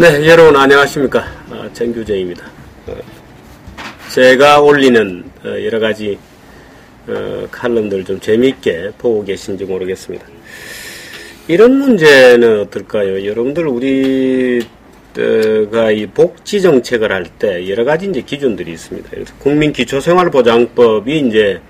네, 여러분 안녕하십니까. 정규재입니다. 제가 올리는 여러가지 칼럼들 좀 재미있게 보고 계신지 모르겠습니다. 이런 문제는 어떨까요? 여러분들 우리가 이 복지정책을 할 때 여러가지 이제 기준들이 있습니다. 그래서 국민기초생활보장법이 이제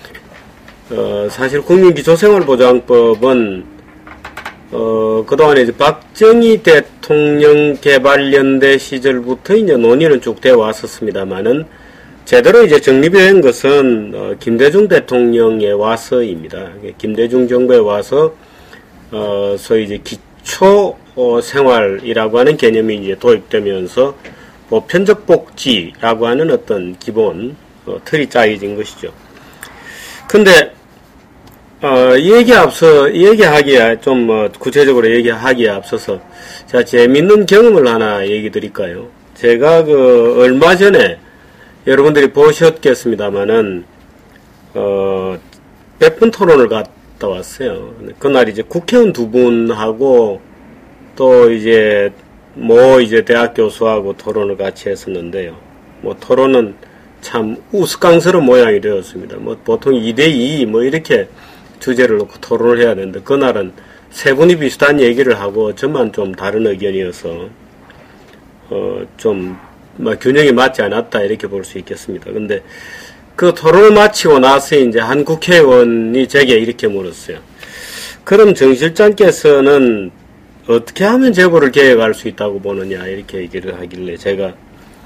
사실 국민기초생활보장법은 그동안에 이제 박정희 대통령 개발연대 시절부터 이제 논의는 쭉 되어 왔었습니다만은 제대로 이제 정립이 된 것은 김대중 대통령에 와서입니다. 김대중 정부에 와서 소위 이제 기초 생활이라고 하는 개념이 이제 도입되면서 보편적 복지라고 하는 어떤 기본 틀이 짜여진 것이죠. 근데 얘기하기에 좀 구체적으로 얘기하기에 앞서서 제가 재밌는 경험을 하나 얘기 드릴까요? 제가 얼마 전에 여러분들이 보셨겠습니다만은 100분 토론을 갔다 왔어요. 그날 이제 국회의원 두 분하고 또 이제 대학 교수하고 토론을 같이 했었는데요. 토론은 참 우스꽝스러운 모양이 되었습니다. 보통 2대2 이렇게 주제를 놓고 토론을 해야 되는데 그날은 세 분이 비슷한 얘기를 하고 저만 좀 다른 의견이어서 좀 균형이 맞지 않았다 이렇게 볼 수 있겠습니다. 근데 그 토론을 마치고 나서 이제 한 국회의원이 제게 이렇게 물었어요. 그럼 정 실장께서는 어떻게 하면 재벌을 개혁할 수 있다고 보느냐 이렇게 얘기를 하길래 제가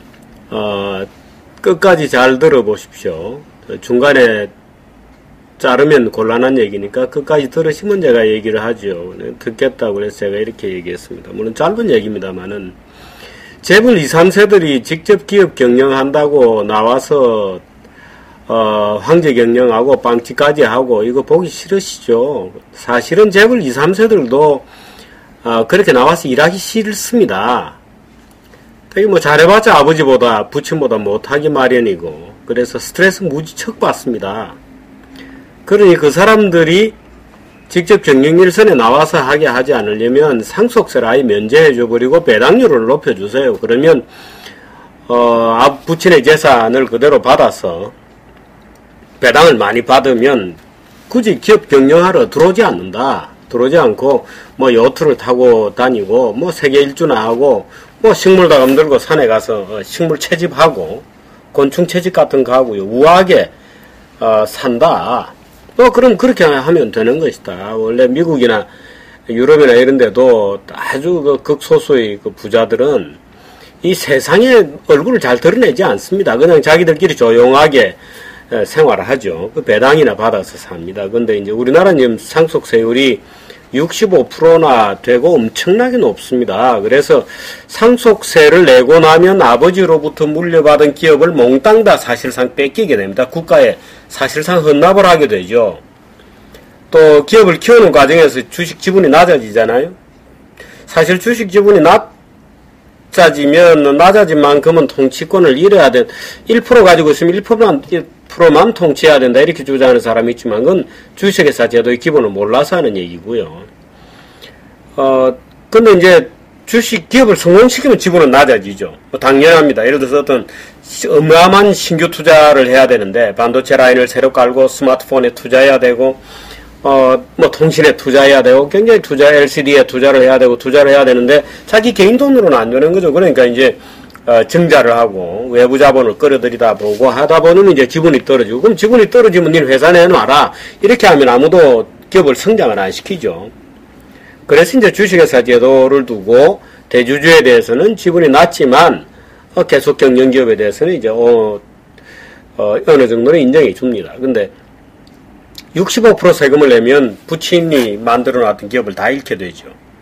끝까지 잘 들어보십시오. 중간에 자르면 곤란한 얘기니까 끝까지 들으시면 제가 얘기를 하죠. 듣겠다고 그래서 제가 이렇게 얘기했습니다. 물론 짧은 얘기입니다만은 재벌 2, 3세들이 직접 기업 경영한다고 나와서 황제 경영하고 빵집까지 하고 이거 보기 싫으시죠. 사실은 재벌 2, 3세들도 그렇게 나와서 일하기 싫습니다. 되게 잘해봤자 아버지보다 부친보다 못하기 마련이고 그래서 스트레스 무지척 받습니다. 그러니 그 사람들이 직접 경영일선에 나와서 하게 하지 않으려면 상속세를 아예 면제해줘버리고 배당률을 높여주세요. 그러면 부친의 재산을 그대로 받아서 배당을 많이 받으면 굳이 기업 경영하러 들어오지 않는다. 들어오지 않고 요트를 타고 다니고 세계 일주나 하고 식물다감 들고 산에 가서 식물 채집하고 곤충 채집 같은 거 하고 우아하게 산다. 그럼 그렇게 하면 되는 것이다. 원래 미국이나 유럽이나 이런 데도 아주 극소수의 부자들은 이 세상에 얼굴을 잘 드러내지 않습니다. 그냥 자기들끼리 조용하게 생활을 하죠. 배당이나 받아서 삽니다. 근데 이제 우리나라는 지금 상속세율이 65%나 되고 엄청나게 높습니다. 그래서 상속세를 내고 나면 아버지로부터 물려받은 기업을 몽땅 다 사실상 뺏기게 됩니다. 국가에 사실상 헌납을 하게 되죠. 또 기업을 키우는 과정에서 주식 지분이 낮아지잖아요. 사실 주식 지분이 낮아진 만큼은 통치권을 잃어야 된 1% 가지고 있으면 1%만 통치해야 된다 이렇게 주장하는 사람이 있지만 그건 주식회사 제도의 기본을 몰라서 하는 얘기고요. 근데 이제 기업을 성공시키면 지분은 낮아지죠. 당연합니다. 예를 들어서 어떤 어마어마한 신규 투자를 해야 되는데 반도체 라인을 새로 깔고 스마트폰에 투자해야 되고 통신에 투자해야 되고 굉장히 LCD에 투자를 해야 되는데 자기 개인 돈으로는 안 되는 거죠. 그러니까 이제 증자를 하고 외부 자본을 끌어들이다 보고 하다 보면 이제 지분이 떨어지고 그럼 지분이 떨어지면 니는 회사 내놔라 이렇게 하면 아무도 기업을 성장을 안 시키죠. 그래서 이제 주식회사 제도를 두고 대주주에 대해서는 지분이 낮지만 계속 경영기업에 대해서는 이제 어느 정도는 인정해 줍니다. 근데 65% 세금을 내면 부친이 만들어 놨던 기업을 다 잃게 되죠.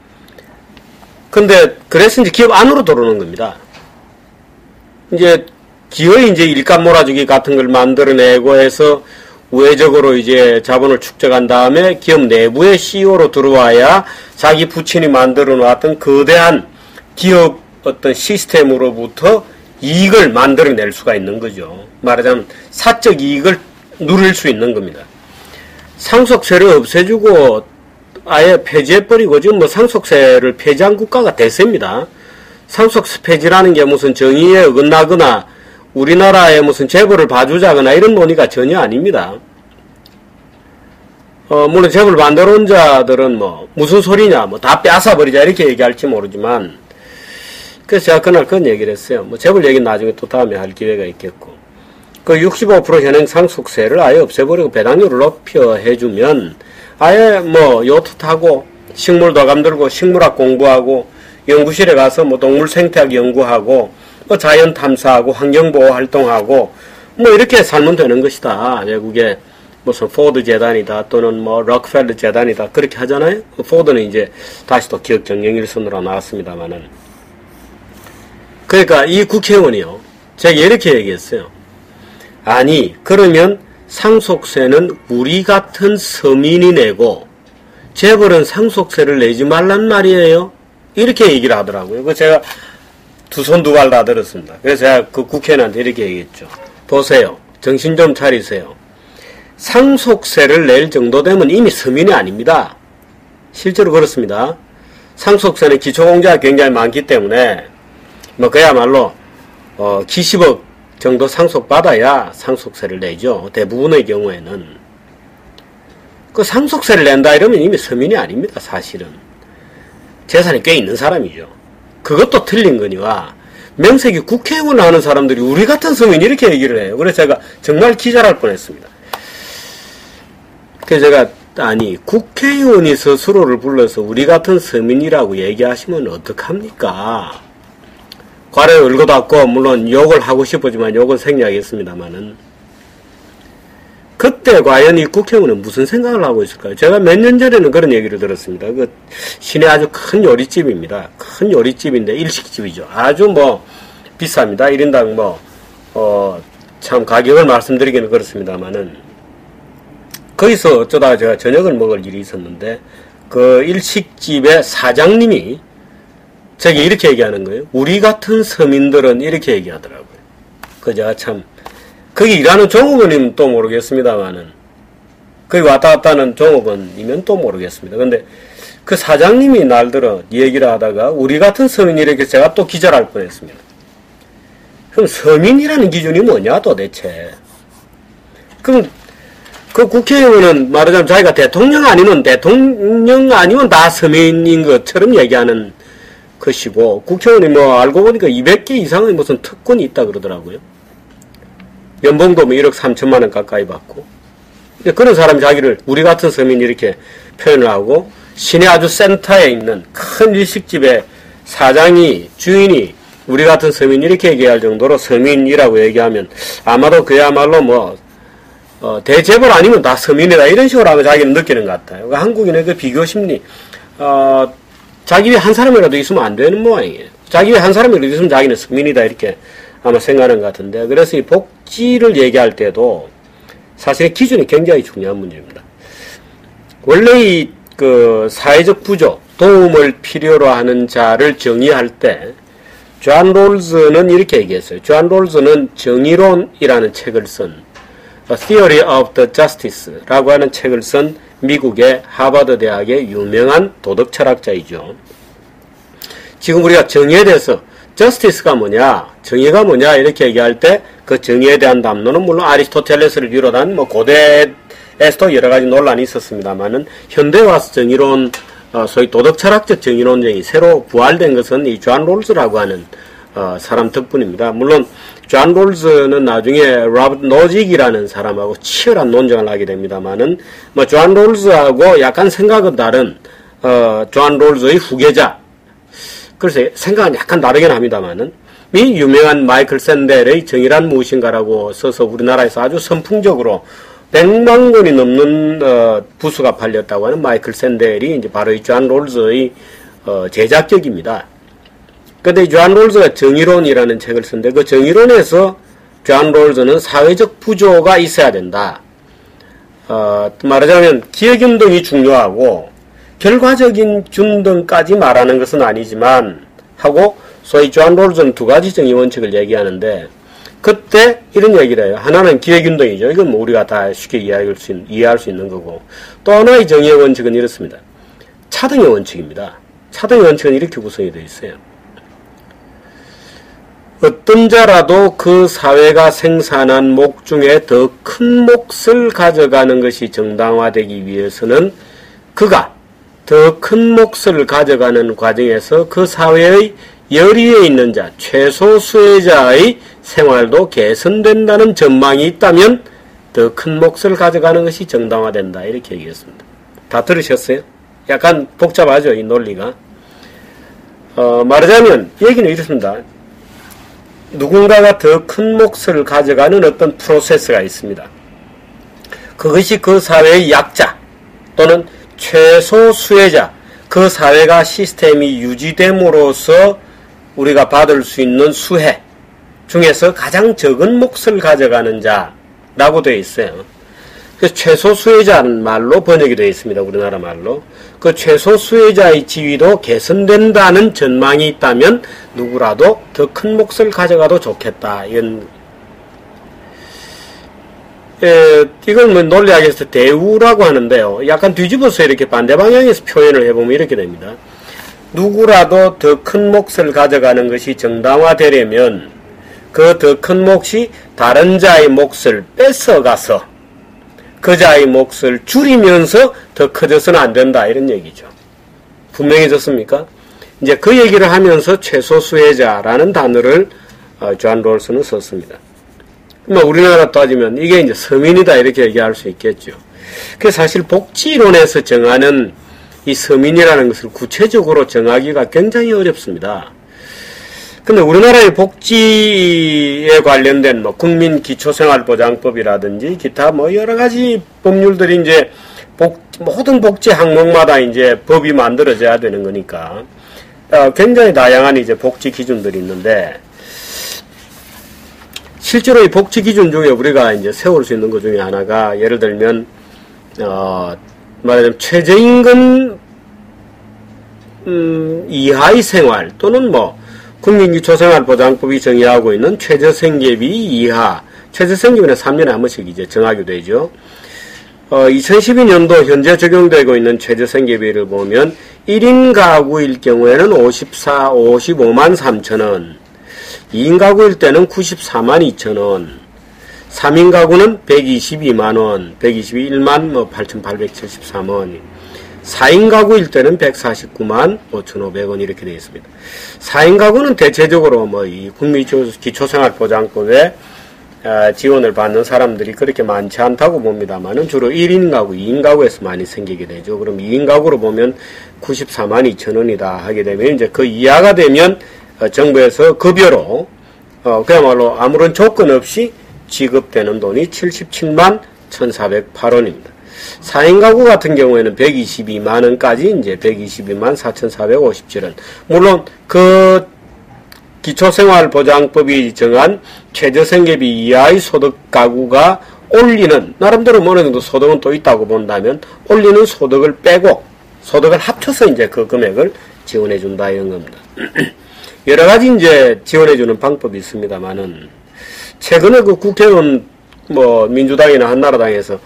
근데 그래서 이제 기업 안으로 들어오는 겁니다. 이제 기어이 이제 일감 몰아주기 같은 걸 만들어내고 해서 우회적으로 이제 자본을 축적한 다음에 기업 내부의 CEO로 들어와야 자기 부친이 만들어 놨던 거대한 기업 어떤 시스템으로부터 이익을 만들어낼 수가 있는 거죠. 말하자면 사적 이익을 누릴 수 있는 겁니다. 상속세를 없애주고 아예 폐지해버리고 지금 상속세를 폐지한 국가가 대세입니다. 상속세 폐지라는 게 무슨 정의에 어긋나거나 우리나라의 무슨 재벌을 봐주자거나 이런 논의가 전혀 아닙니다. 물론 재벌 반대론자들은 뭐 무슨 소리냐 뭐 다 뺏어버리자 이렇게 얘기할지 모르지만, 그래서 제가 그날 그런 얘기를 했어요. 뭐 재벌 얘기는 나중에 또 다음에 할 기회가 있겠고, 그 65% 현행 상속세를 아예 없애버리고 배당률을 높여 해주면 아예 뭐 요트 타고 식물도감 들고 식물학 공부하고 연구실에 가서 뭐 동물 생태학 연구하고 뭐 자연 탐사하고 환경보호 활동하고 뭐 이렇게 살면 되는 것이다. 외국에 무슨 포드 재단이다 또는 뭐 록펠러 재단이다 그렇게 하잖아요. 포드는 이제 다시 또 기업 경영 일선으로 나왔습니다만은, 그러니까 이 국회의원이요, 제가 이렇게 얘기했어요. 아니 그러면 상속세는 우리 같은 서민이 내고 재벌은 상속세를 내지 말란 말이에요. 이렇게 얘기를 하더라고요. 그 제가 두 손 두 발 다 들었습니다. 그래서 제가 그 국회의원한테 이렇게 얘기했죠. 보세요. 정신 좀 차리세요. 상속세를 낼 정도 되면 이미 서민이 아닙니다. 실제로 그렇습니다. 상속세는 기초공제가 굉장히 많기 때문에 뭐 그야말로 기십억 정도 상속받아야 상속세를 내죠. 대부분의 경우에는. 그 상속세를 낸다 이러면 이미 서민이 아닙니다. 사실은. 재산이 꽤 있는 사람이죠. 그것도 틀린 거니와 명색이 국회의원을 하는 사람들이 우리 같은 서민 이렇게 얘기를 해요. 그래서 제가 정말 기절할 뻔했습니다. 그래서 제가 아니 국회의원이 스스로를 불러서 우리 같은 서민이라고 얘기하시면 어떡합니까? 괄호에 얼고 닫고 물론 욕을 하고 싶었지만 욕은 생략하겠습니다만은, 그때 과연 이 국회의원은 무슨 생각을 하고 있을까요? 제가 몇 년 전에는 그런 얘기를 들었습니다. 그 시내 아주 큰 요리집입니다. 큰 요리집인데 일식집이죠. 아주 뭐 비쌉니다. 1인당 참 가격을 말씀드리기는 그렇습니다만은, 거기서 어쩌다가 제가 저녁을 먹을 일이 있었는데 그 일식집의 사장님이 제가 이렇게 얘기하는 거예요. 우리 같은 서민들은 이렇게 얘기하더라고요. 제가 참 거기 일하는 종업원이면 또 모르겠습니다만은, 거기 왔다 갔다 하는 종업원이면 또 모르겠습니다. 근데 그 사장님이 날들어 얘기를 하다가 우리 같은 서민이 이렇게 제가 또 기절할 뻔했습니다. 그럼 서민이라는 기준이 뭐냐 도대체? 그럼 그 국회의원은 말하자면 자기가 대통령 아니면 다 서민인 것처럼 얘기하는 것이고, 국회의원이 뭐 알고 보니까 200개 이상의 무슨 특권이 있다 그러더라고요. 연봉도 뭐 1억 3천만 원 가까이 받고. 그런 사람이 자기를 우리 같은 서민 이렇게 표현을 하고, 시내 아주 센터에 있는 큰 일식집의 사장이, 주인이 우리 같은 서민 이렇게 얘기할 정도로 서민이라고 얘기하면 아마도 그야말로 대재벌 아니면 다 서민이다 이런 식으로 하면 자기는 느끼는 것 같아요. 그러니까 한국인의 그 비교 심리, 자기 위에 한 사람이라도 있으면 안 되는 모양이에요. 자기 위에 한 사람이라도 있으면 자기는 서민이다 이렇게 아마 생각하는 것 같은데, 그래서 이 복지를 얘기할 때도 사실 기준이 굉장히 중요한 문제입니다. 원래 이 그 사회적 부조, 도움을 필요로 하는 자를 정의할 때 존 롤즈는 이렇게 얘기했어요. 존 롤즈는 정의론이라는 책을 쓴 Theory of the Justice라고 하는 책을 쓴 미국의 하버드 대학의 유명한 도덕 철학자이죠. 지금 우리가 정의에 대해서 justice가 뭐냐, 정의가 뭐냐 이렇게 얘기할 때 그 정의에 대한 담론은 물론 아리스토텔레스를 비롯한 뭐 고대에서도 여러 가지 논란이 있었습니다만은, 현대에 와서 정의론, 소위 도덕 철학적 정의론쟁이 새로 부활된 것은 이 존 롤즈라고 하는 사람 덕분입니다. 물론 존 롤즈는 나중에 로버트 노직이라는 사람하고 치열한 논쟁을 하게 됩니다만은, 뭐 존 롤즈하고 약간 생각은 다른 존 롤즈의 후계자, 그래서 생각은 약간 다르긴 합니다만은, 이 유명한 마이클 샌델의 정의란 무엇인가라고 써서 우리나라에서 아주 선풍적으로 100만 권이 넘는 부수가 팔렸다고 하는 마이클 샌델이 이제 바로 이 존 롤즈의 제작격입니다. 근데 존 롤즈가 정의론이라는 책을 쓴데, 그 정의론에서 존 롤즈는 사회적 부조가 있어야 된다. 말하자면 기획운동이 중요하고 결과적인 균등까지 말하는 것은 아니지만 하고, 소위 존 롤즈는 두 가지 정의 원칙을 얘기하는데, 그때 이런 얘기를 해요. 하나는 기획운동이죠. 이건 뭐 우리가 다 쉽게 이해할 수 있는 거고, 또 하나의 정의의 원칙은 이렇습니다. 차등의 원칙입니다. 차등의 원칙은 이렇게 구성이 되어 있어요. 어떤 자라도 그 사회가 생산한 목 중에 더 큰 몫을 가져가는 것이 정당화되기 위해서는 그가 더 큰 몫을 가져가는 과정에서 그 사회의 열의에 있는 자, 최소 수혜자의 생활도 개선된다는 전망이 있다면 더 큰 몫을 가져가는 것이 정당화된다. 이렇게 얘기했습니다. 다 들으셨어요? 약간 복잡하죠, 이 논리가. 말하자면 얘기는 이렇습니다. 누군가가 더 큰 몫을 가져가는 어떤 프로세스가 있습니다. 그것이 그 사회의 약자 또는 최소 수혜자, 그 사회가 시스템이 유지됨으로써 우리가 받을 수 있는 수혜 중에서 가장 적은 몫을 가져가는 자라고 되어 있어요. 그 최소 수혜자는 말로 번역이 되어 있습니다. 우리나라 말로. 그 최소 수혜자의 지위도 개선된다는 전망이 있다면 누구라도 더 큰 몫을 가져가도 좋겠다. 이건 뭐 논리학에서 대우라고 하는데요. 약간 뒤집어서 이렇게 반대 방향에서 표현을 해보면 이렇게 됩니다. 누구라도 더 큰 몫을 가져가는 것이 정당화되려면 그 더 큰 몫이 다른 자의 몫을 뺏어가서 그 자의 몫을 줄이면서 더 커져서는 안 된다. 이런 얘기죠. 분명해졌습니까? 이제 그 얘기를 하면서 최소 수혜자라는 단어를 존 롤스는 썼습니다. 우리나라 따지면 이게 이제 서민이다 이렇게 얘기할 수 있겠죠. 그래서 사실 복지론에서 정하는 이 서민이라는 것을 구체적으로 정하기가 굉장히 어렵습니다. 근데 우리나라의 복지에 관련된 국민기초생활보장법이라든지 기타 여러 가지 법률들이 이제 모든 복지 항목마다 이제 법이 만들어져야 되는 거니까 굉장히 다양한 이제 복지 기준들이 있는데 실제로 이 복지 기준 중에 우리가 이제 세울 수 있는 것 중에 하나가 예를 들면 말하자면 최저임금 이하의 생활 또는 국민기초생활보장법이 정의하고 있는 최저생계비 이하, 최저생계비는 3년에 한 번씩 이제 정하게 되죠. 2012년도 현재 적용되고 있는 최저생계비를 보면 1인 가구일 경우에는 55만 3천원, 2인 가구일 때는 94만 2천원, 3인 가구는 122만원, 121만 8,873원, 4인 가구일 때는 149만 5,500원 이렇게 되어 있습니다. 4인 가구는 대체적으로 이 국민기초생활보장법에 지원을 받는 사람들이 그렇게 많지 않다고 봅니다만은 주로 1인 가구, 2인 가구에서 많이 생기게 되죠. 그럼 2인 가구로 보면 94만 2천원이다 하게 되면 이제 그 이하가 되면 정부에서 급여로 그야말로 아무런 조건 없이 지급되는 돈이 77만 1,408원입니다. 4인 가구 같은 경우에는 122만원까지 이제 122만 4,457원. 물론 그 기초생활보장법이 정한 최저생계비 이하의 소득 가구가 올리는, 나름대로 어느 정도 소득은 또 있다고 본다면 올리는 소득을 빼고 소득을 합쳐서 이제 그 금액을 지원해준다 이런 겁니다. 여러 가지 이제 지원해주는 방법이 있습니다만은 최근에 그 국회의원 민주당이나 한나라당에서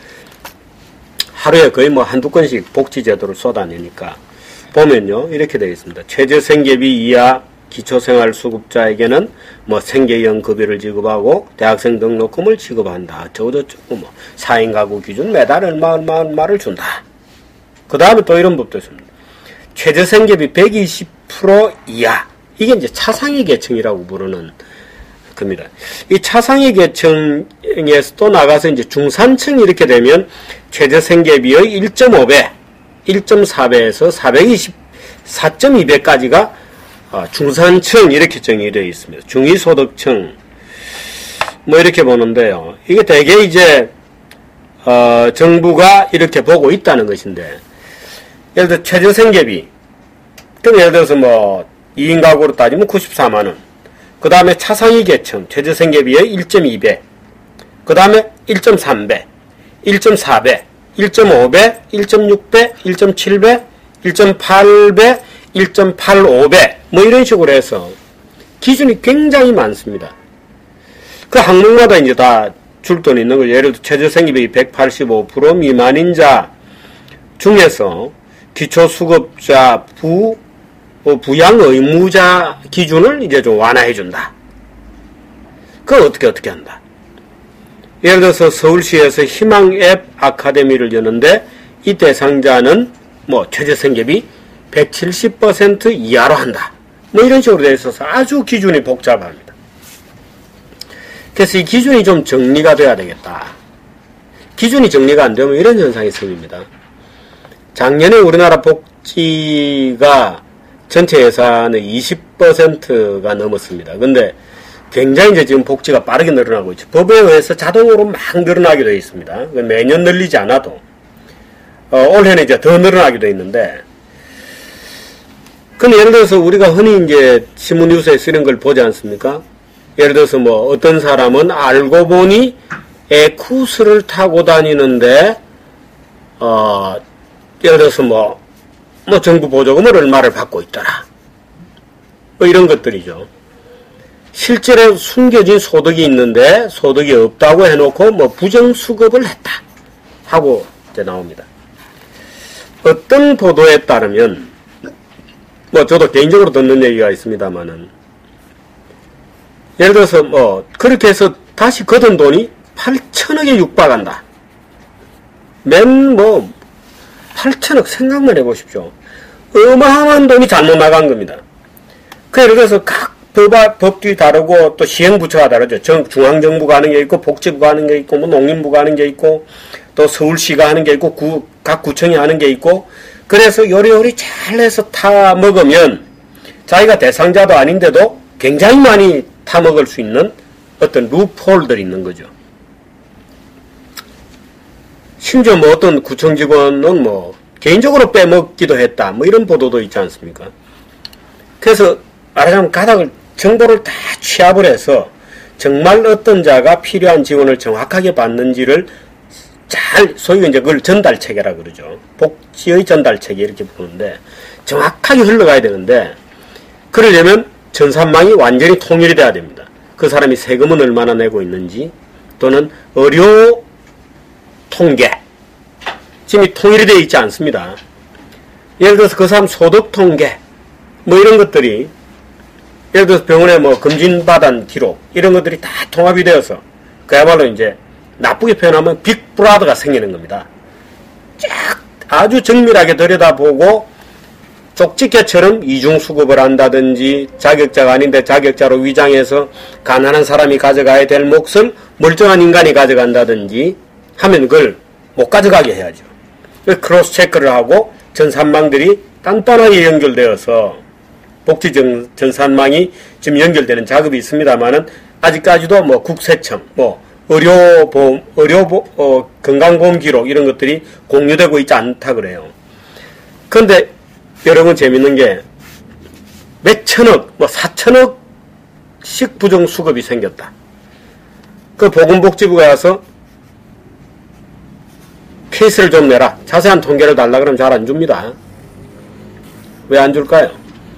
하루에 거의 한두 건씩 복지제도를 쏟아내니까 보면요 이렇게 되어 있습니다. 최저생계비 이하 기초생활수급자에게는 생계형 급여를 지급하고 대학생 등록금을 지급한다. 저쩌고 4인 가구 기준 매달 얼마를 준다. 그 다음에 또 이런 법도 있습니다. 최저생계비 120% 이하. 이게 이제 차상위 계층이라고 부르는 겁니다. 이 차상위 계층에서 또 나가서 이제 중산층 이렇게 되면 최저생계비의 1.5배, 1.4배에서 424.2배까지가 중산층 이렇게 정의되어 있습니다. 중위소득층 이렇게 보는데요. 이게 대개 이제 정부가 이렇게 보고 있다는 것인데 예를 들어 최저생계비 그럼 예를 들어서 2인 가구로 따지면 94만원 그 다음에 차상위 계층 최저생계비의 1.2배 그 다음에 1.3배 1.4배 1.5배 1.6배 1.7배 1.8배 1.85배 이런 식으로 해서 기준이 굉장히 많습니다. 그 항목마다 이제 다 줄 돈 있는 거죠. 예를 들어 최저생계비 185% 미만인 자 중에서 기초수급자 부양 의무자 기준을 이제 좀 완화해 준다. 그거 어떻게 한다. 예를 들어서 서울시에서 희망앱 아카데미를 여는데 이 대상자는 뭐 최저생계비 170% 이하로 한다. 뭐 이런 식으로 되어 있어서 아주 기준이 복잡합니다. 그래서 이 기준이 좀 정리가 돼야 되겠다. 기준이 정리가 안 되면 이런 현상이 생깁니다. 작년에 우리나라 복지가 전체 예산의 20%가 넘었습니다. 근데 굉장히 이제 지금 복지가 빠르게 늘어나고 있죠. 법에 의해서 자동으로 막 늘어나게 되어 있습니다. 매년 늘리지 않아도. 올해는 이제 더 늘어나게 되어 있는데, 근데 예를 들어서 우리가 흔히 이제 신문 뉴스에 쓰는 걸 보지 않습니까? 예를 들어서 뭐 어떤 사람은 알고 보니 에쿠스를 타고 다니는데, 예를 들어서 뭐 정부 보조금을 얼마를 받고 있더라. 뭐 이런 것들이죠. 실제로 숨겨진 소득이 있는데 소득이 없다고 해놓고 뭐 부정수급을 했다 하고 이제 나옵니다. 어떤 보도에 따르면 뭐 저도 개인적으로 듣는 얘기가 있습니다만은 예를 들어서 뭐 그렇게 해서 다시 거둔 돈이 8천억에 육박한다. 맨 뭐 8천억 생각만 해보십시오. 어마어마한 돈이 잘못 나간 겁니다. 그 예를 들어서 각 법규 다르고 또 시행부처가 다르죠. 중앙정부가 하는 게 있고 복지부가 하는 게 있고 뭐 농림부가 하는 게 있고 또 서울시가 하는 게 있고 각 구청이 하는 게 있고 그래서 요리요리 잘해서 타 먹으면 자기가 대상자도 아닌데도 굉장히 많이 타 먹을 수 있는 어떤 루프홀들이 있는 거죠. 심지어 뭐 어떤 구청 직원은 뭐 개인적으로 빼먹기도 했다. 뭐 이런 보도도 있지 않습니까? 그래서 말하자면 가닥을 정보를 다 취합을 해서 정말 어떤 자가 필요한 지원을 정확하게 받는지를 잘 소위 이제 그걸 전달체계라 그러죠. 복지의 전달체계 이렇게 부르는데 정확하게 흘러가야 되는데 그러려면 전산망이 완전히 통일이 돼야 됩니다. 그 사람이 세금은 얼마나 내고 있는지 또는 의료 통계 지금 통일이 되어 있지 않습니다. 예를 들어서 그 사람 소득 통계 뭐 이런 것들이 예를 들어서 병원에 뭐 검진받은 기록 이런 것들이 다 통합이 되어서 그야말로 이제 나쁘게 표현하면 빅브라더가 생기는 겁니다. 쫙 아주 정밀하게 들여다보고 쪽집게처럼 이중수급을 한다든지 자격자가 아닌데 자격자로 위장해서 가난한 사람이 가져가야 될 몫을 멀쩡한 인간이 가져간다든지 하면 그걸 못 가져가게 해야죠. 크로스 체크를 하고 전산망들이 단단하게 연결되어서 복지 전산망이 지금 연결되는 작업이 있습니다만은 아직까지도 뭐 국세청, 뭐 의료보험, 건강보험 기록 이런 것들이 공유되고 있지 않다 그래요. 그런데 여러분 재밌는 게 몇천억, 뭐 4천억씩 부정수급이 생겼다. 그 보건복지부가 와서 케이스를 좀 내라. 자세한 통계를 달라 그러면 잘 안 줍니다. 왜 안 줄까요?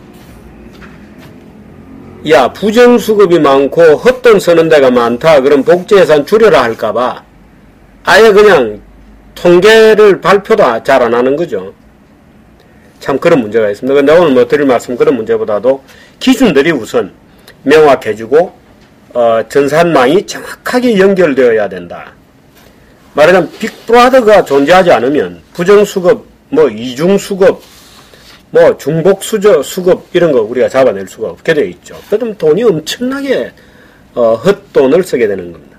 야, 부정수급이 많고 헛돈 쓰는 데가 많다. 그럼 복지예산 줄여라 할까봐 아예 그냥 통계를 발표도 잘 안 하는 거죠. 참 그런 문제가 있습니다. 근데 오늘 뭐 드릴 말씀 그런 문제보다도 기준들이 우선 명확해지고 전산망이 정확하게 연결되어야 된다. 말하자면 빅브라더가 존재하지 않으면 부정수급, 뭐 이중수급, 뭐 중복수급 이런 거 우리가 잡아낼 수가 없게 되어 있죠. 그럼 돈이 엄청나게 헛돈을 쓰게 되는 겁니다.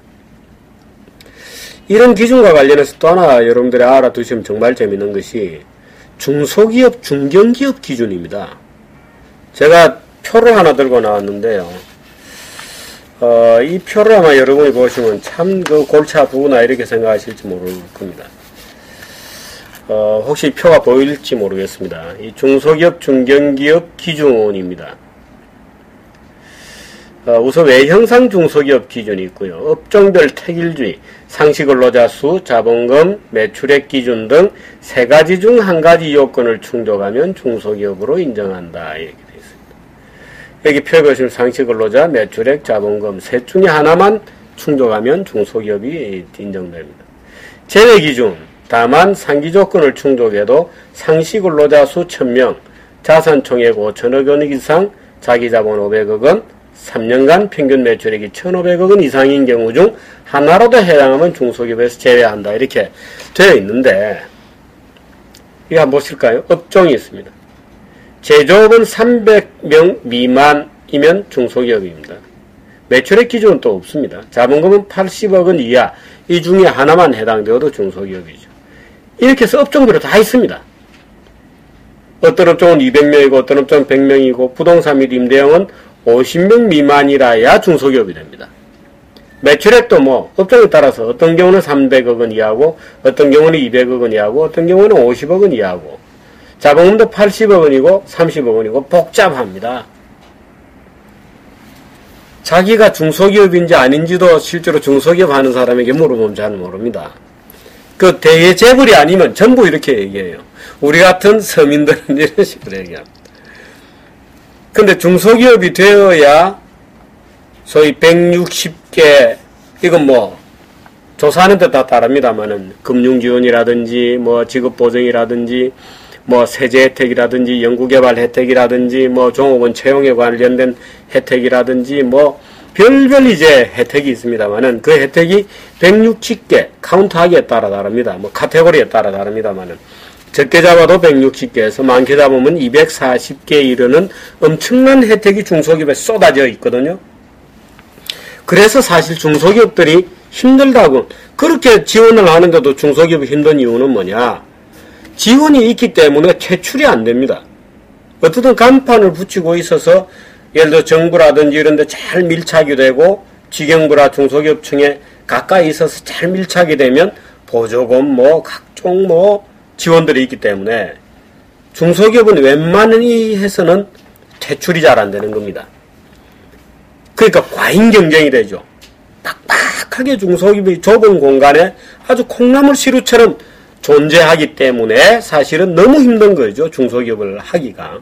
이런 기준과 관련해서 또 하나 여러분들이 알아두시면 정말 재밌는 것이 중소기업, 중견기업 기준입니다. 제가 표를 하나 들고 나왔는데요. 이 표를 아마 여러분이 보시면 참 그 골치 아프구나 이렇게 생각하실지 모를 겁니다. 혹시 표가 보일지 모르겠습니다. 이 중소기업, 중견기업 기준입니다. 우선 외형상 중소기업 기준이 있고요. 업종별 택일주의, 상시근로자 수, 자본금, 매출액 기준 등 세 가지 중 한 가지 요건을 충족하면 중소기업으로 인정한다. 이렇게 되어 있습니다. 여기 표에 보시면 상시근로자, 매출액, 자본금 셋 중에 하나만 충족하면 중소기업이 인정됩니다. 제외 기준, 다만 상기 조건을 충족해도 상시근로자 수 1000명, 자산총액 5천억 원 이상, 자기자본 500억 원, 3년간 평균 매출액이 1,500억 원 이상인 경우 중 하나라도 해당하면 중소기업에서 제외한다. 이렇게 되어 있는데, 이거 한번 보실까요? 업종이 있습니다. 제조업은 300명 미만이면 중소기업입니다. 매출액 기준은 또 없습니다. 자본금은 80억 원 이하, 이 중에 하나만 해당되어도 중소기업이죠. 이렇게 해서 업종별로 다 있습니다. 어떤 업종은 200명이고 어떤 업종은 100명이고 부동산 및 임대형은 50명 미만이라야 중소기업이 됩니다. 매출액도 뭐 업종에 따라서 어떤 경우는 300억 원 이하고 어떤 경우는 200억 원 이하고 어떤 경우는 50억 원 이하고 자본금도 80억 원이고 30억 원이고 복잡합니다. 자기가 중소기업인지 아닌지도 실제로 중소기업 하는 사람에게 물어보면 잘 모릅니다. 그 대재벌이 아니면 전부 이렇게 얘기해요. 우리 같은 서민들은 이런 식으로 얘기합니다. 근데 중소기업이 되어야 소위 160개, 이건 뭐 조사하는 데 다 다릅니다만은 금융지원이라든지 뭐 직업보정이라든지 뭐 세제 혜택이라든지 연구개발 혜택이라든지 뭐 종업원 채용에 관련된 혜택이라든지 뭐 별별 이제 혜택이 있습니다만은 그 혜택이 160개 카운트하기에 따라 다릅니다. 뭐 카테고리에 따라 다릅니다만은 적게 잡아도 160개에서 많게 잡으면 240개에 이르는 엄청난 혜택이 중소기업에 쏟아져 있거든요. 그래서 사실 중소기업들이 힘들다고 그렇게 지원을 하는데도 중소기업이 힘든 이유는 뭐냐? 지원이 있기 때문에 퇴출이 안 됩니다. 어떻든 간판을 붙이고 있어서 예를 들어 정부라든지 이런 데 잘 밀착이 되고 직영부라 중소기업청에 가까이 있어서 잘 밀착이 되면 보조금 뭐 각종 뭐 지원들이 있기 때문에 중소기업은 웬만히 해서는 퇴출이 잘 안 되는 겁니다. 그러니까 과잉 경쟁이 되죠. 빡빡하게 중소기업이 좁은 공간에 아주 콩나물 시루처럼 존재하기 때문에 사실은 너무 힘든 거죠. 중소기업을 하기가.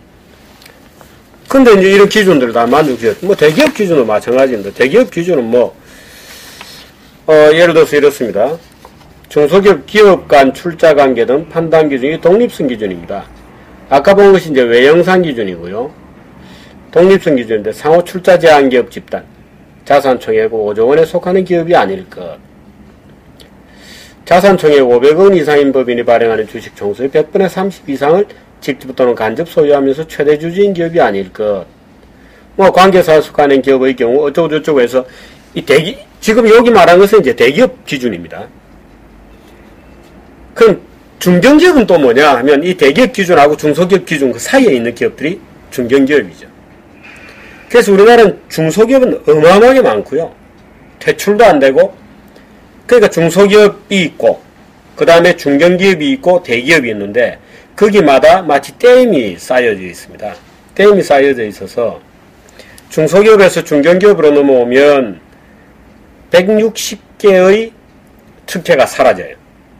근데 이제 이런 기준들을 다 만족해요. 뭐 대기업 기준은 마찬가지입니다. 대기업 기준은 뭐, 예를 들어서 이렇습니다. 중소기업 기업 간 출자 관계 등 판단 기준이 독립성 기준입니다. 아까 본 것이 이제 외형상 기준이고요. 독립성 기준인데 상호 출자 제한 기업 집단, 자산총액 5조 원에 속하는 기업이 아닐 것. 자산총액 500억 원 이상인 법인이 발행하는 주식 총수의 100분의 30 이상을 직접 또는 간접 소유하면서 최대 주주인 기업이 아닐 것. 뭐 관계사에 속하는 기업의 경우 어쩌고저쩌고 해서 지금 여기 말한 것은 이제 대기업 기준입니다. 그럼 중견기업은 또 뭐냐 하면 이 대기업 기준하고 중소기업 기준 그 사이에 있는 기업들이 중견기업이죠. 그래서 우리나라는 중소기업은 어마어마하게 많고요. 퇴출도 안 되고, 그러니까 중소기업이 있고 그 다음에 중견기업이 있고 대기업이 있는데 거기마다 마치 댐이 쌓여져 있습니다. 댐이 쌓여져 있어서 중소기업에서 중견기업으로 넘어오면 160개의 특혜가 사라져요.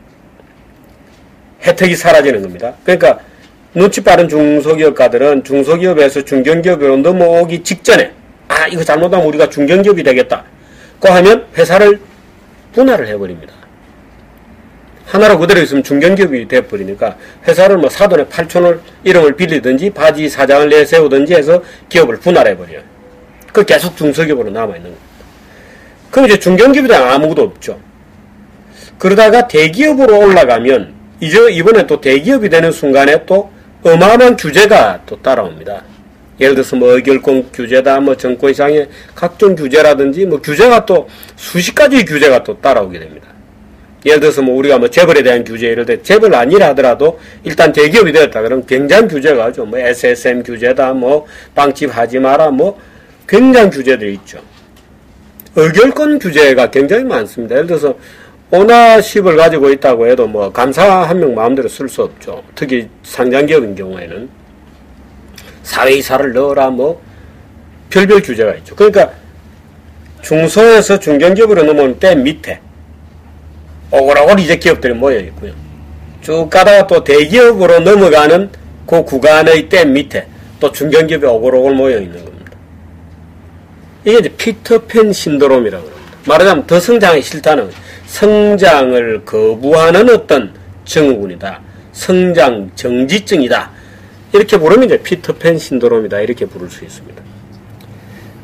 혜택이 사라지는 겁니다. 그러니까 눈치 빠른 중소기업가들은 중소기업에서 중견기업으로 넘어오기 직전에 이거 잘못하면 우리가 중견기업이 되겠다 그 하면 회사를 분할을 해버립니다. 하나로 그대로 있으면 중견기업이 돼버리니까 회사를 뭐 사돈의 8촌을 이름을 빌리든지 바지 사장을 내세우든지 해서 기업을 분할해버려요. 그 계속 중소기업으로 남아있는 겁니다. 그럼 이제 중견기업에 대한 아무것도 없죠. 그러다가 대기업으로 올라가면 이번에 또 대기업이 되는 순간에 또 어마어마한 규제가 또 따라옵니다. 예를 들어서 뭐 의결권 규제다, 뭐 정권상의 각종 규제라든지 뭐 규제가 또 수십 가지 규제가 또 따라오게 됩니다. 예를 들어서 뭐 우리가 뭐 재벌에 대한 규제, 이럴 때 재벌 아니라 하더라도 일단 대기업이 되었다 그러면 굉장한 규제가 하죠. 뭐 SSM 규제다, 뭐 빵집 하지 마라, 뭐 굉장한 규제들이 있죠. 의결권 규제가 굉장히 많습니다. 예를 들어서 오너십을 가지고 있다고 해도 뭐 감사 한 명 마음대로 쓸 수 없죠. 특히 상장기업인 경우에는 사회이사를 넣어라 뭐 별별 규제가 있죠. 그러니까 중소에서 중견기업으로 넘어오는 때 밑에 오글오글 이제 기업들이 모여 있고요. 쭉 가다가 또 대기업으로 넘어가는 그 구간의 댐 밑에 또 중견기업이 오글오글 모여 있는 겁니다. 이게 이제 피터팬 신드롬이라고 합니다. 말하자면 더 성장이 싫다는 성장을 거부하는 어떤 증후군이다. 성장 정지증이다. 이렇게 부르면 이제 피터팬 신드롬이다. 이렇게 부를 수 있습니다.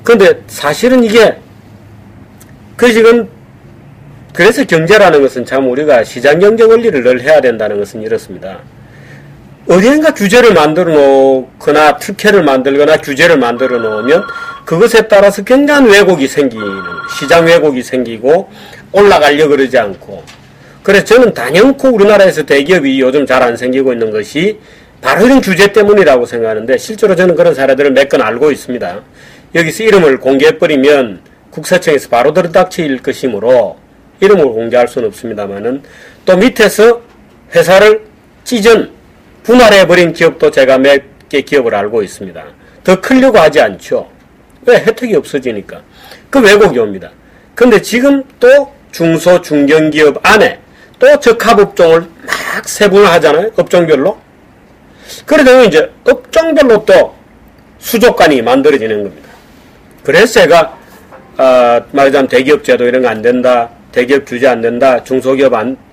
근데 사실은 이게 지금 그래서 경제라는 것은 참 우리가 시장경제 원리를 늘 해야 된다는 것은 이렇습니다. 어디엔가 규제를 만들어 놓거나 특혜를 만들거나 규제를 만들어 놓으면 그것에 따라서 굉장한 왜곡이 생기는, 시장 왜곡이 생기고 올라가려고 그러지 않고, 그래서 저는 단연코 우리나라에서 대기업이 요즘 잘 안 생기고 있는 것이 바로 이런 규제 때문이라고 생각하는데, 실제로 저는 그런 사례들을 몇 건 알고 있습니다. 여기서 이름을 공개해버리면 국세청에서 바로 들이닥칠 것이므로 이름을 공개할 수는 없습니다만은, 또 밑에서 회사를 분할해버린 기업도 제가 몇 개 기업을 알고 있습니다. 더 크려고 하지 않죠. 왜? 혜택이 없어지니까. 그 왜곡이 옵니다. 근데 지금 또 중소, 중견기업 안에 또 적합업종을 막 세분화하잖아요. 업종별로. 그러다 보면 이제 업종별로 또 수족관이 만들어지는 겁니다. 그래서 제가, 말하자면 대기업 제도 이런 거 안 된다. 대기업 규제 안 된다. 중소기업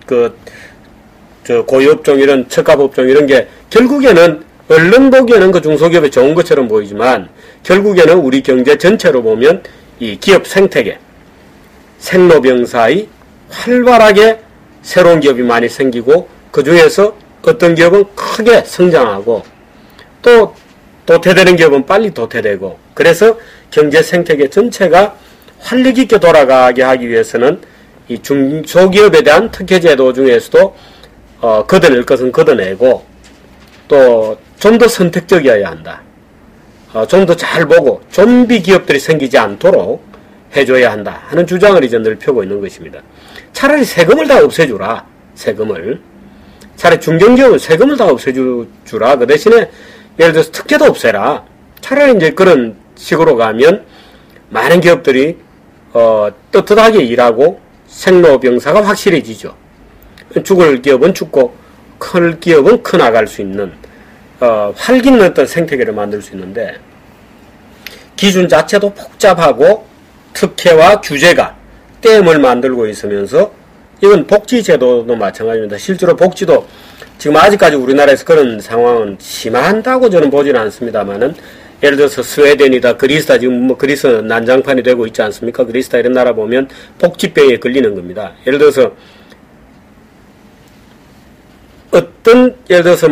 고유업종 이런 적합업종 이런 게 결국에는 얼른 보기에는 그 중소기업이 좋은 것처럼 보이지만 결국에는 우리 경제 전체로 보면 이 기업 생태계, 생로병사의 활발하게 새로운 기업이 많이 생기고 그 중에서 어떤 기업은 크게 성장하고 또 도태되는 기업은 빨리 도태되고 그래서 경제 생태계 전체가 활력 있게 돌아가게 하기 위해서는 이 중소기업에 대한 특혜 제도 중에서도 걷어낼 것은 걷어내고 또 좀 더 선택적이어야 한다. 좀 더 잘 보고 좀비 기업들이 생기지 않도록 해줘야 한다 하는 주장을 이제 늘 펴고 있는 것입니다. 차라리 세금을 다 없애주라. 세금을. 차라리 중견기업은 세금을 다 없애주라. 그 대신에 예를 들어서 특혜도 없애라. 차라리 이제 그런 식으로 가면 많은 기업들이 떳떳하게 일하고 생로병사가 확실해지죠. 죽을 기업은 죽고 클 기업은 커나갈 수 있는 활기는 어떤 생태계를 만들 수 있는데 기준 자체도 복잡하고 특혜와 규제가 댐을 만들고 있으면서 이건 복지제도도 마찬가지입니다. 실제로 복지도 지금 아직까지 우리나라에서 그런 상황은 심한다고 저는 보지는 않습니다만은 예를 들어서 스웨덴이다, 그리스다, 지금 뭐 그리스 난장판이 되고 있지 않습니까? 그리스다 이런 나라 보면 복지병에 걸리는 겁니다. 예를 들어서 예를 들어서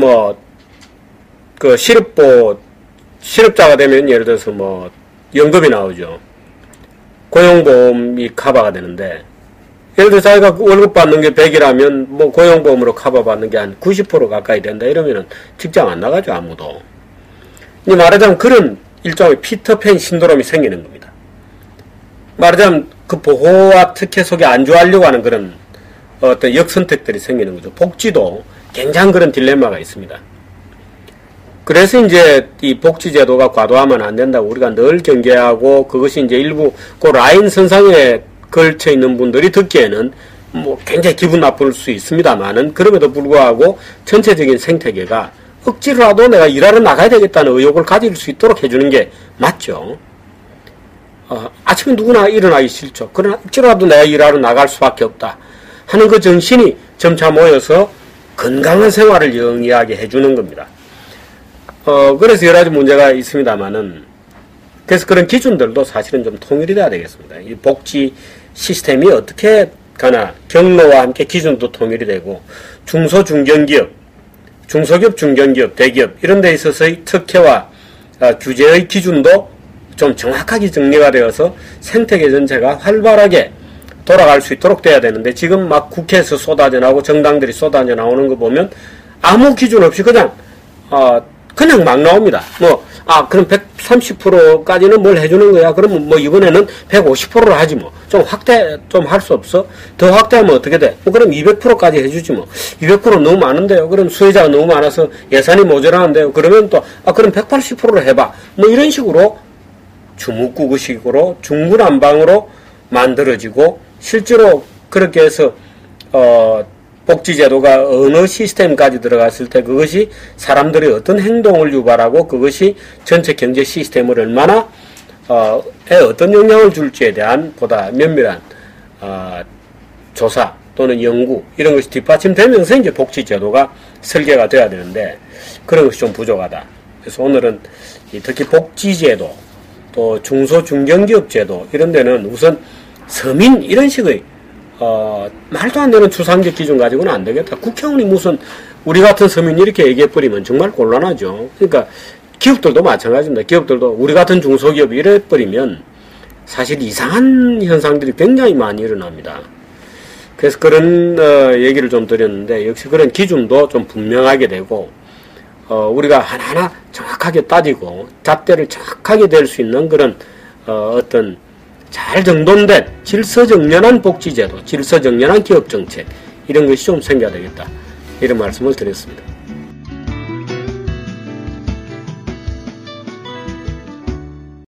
실업자가 되면 예를 들어서 연금이 나오죠. 고용보험이 커버가 되는데, 예를 들어 자기가 월급 받는 게 100이라면 고용보험으로 커버 받는 게 한 90% 가까이 된다 이러면은 직장 안 나가죠, 아무도. 말하자면 그런 일종의 피터팬 신드롬이 생기는 겁니다. 말하자면 그 보호와 특혜 속에 안주하려고 하는 그런 어떤 역선택들이 생기는 거죠. 복지도 굉장히 그런 딜레마가 있습니다. 그래서 이제 이 복지제도가 과도하면 안 된다고 우리가 늘 경계하고 그것이 이제 일부 그 라인 선상에 걸쳐 있는 분들이 듣기에는 굉장히 기분 나쁠 수 있습니다만은 그럼에도 불구하고 전체적인 생태계가 억지로라도 내가 일하러 나가야 되겠다는 의욕을 가질 수 있도록 해주는 게 맞죠. 아침에 누구나 일어나기 싫죠. 그러나 억지로라도 내가 일하러 나갈 수밖에 없다 하는 그 정신이 점차 모여서 건강한 생활을 영위하게 해주는 겁니다. 그래서 여러 가지 문제가 있습니다만은, 그래서 그런 기준들도 사실은 좀 통일이 돼야 되겠습니다. 이 복지 시스템이 어떻게 가나, 경로와 함께 기준도 통일이 되고, 중소, 중견기업, 중소기업, 중견기업, 대기업, 이런 데 있어서의 특혜와 규제의 기준도 좀 정확하게 정리가 되어서 생태계 전체가 활발하게 돌아갈 수 있도록 돼야 되는데, 지금 막 국회에서 쏟아져 나오고 정당들이 쏟아져 나오는 거 보면 아무 기준 없이 그냥 막 나옵니다. 그럼 130%까지는 뭘 해주는 거야? 그러면 이번에는 150%로 하지 좀 확대 좀 할 수 없어? 더 확대하면 어떻게 돼? 그럼 200%까지 해주지 200% 너무 많은데요? 그럼 수혜자가 너무 많아서 예산이 모자라는데요? 그러면 그럼 180%로 해봐. 이런 식으로 주묵구구식으로 중구난방으로 만들어지고 실제로 그렇게 해서 복지제도가 어느 시스템까지 들어갔을 때 그것이 사람들이 어떤 행동을 유발하고 그것이 전체 경제 시스템을 얼마나 어떤 영향을 줄지에 대한 보다 면밀한 조사 또는 연구 이런 것이 뒷받침되면서 이제 복지제도가 설계가 돼야 되는데 그런 것이 좀 부족하다. 그래서 오늘은 특히 복지제도 또 중소 중견기업 제도 이런 데는 우선 서민 이런 식의 말도 안 되는 추상적 기준 가지고는 안 되겠다. 국회의원이 무슨 우리 같은 서민이 이렇게 얘기해버리면 정말 곤란하죠. 그러니까 기업들도 마찬가지입니다. 기업들도 우리 같은 중소기업이 이래버리면 사실 이상한 현상들이 굉장히 많이 일어납니다. 그래서 그런 얘기를 좀 드렸는데 역시 그런 기준도 좀 분명하게 되고 우리가 하나하나 정확하게 따지고 잣대를 정확하게 댈 수 있는 그런 어떤 잘 정돈된 질서정연한 복지제도, 질서정연한 기업정책 이런 것이 좀 생겨야 되겠다. 이런 말씀을 드렸습니다.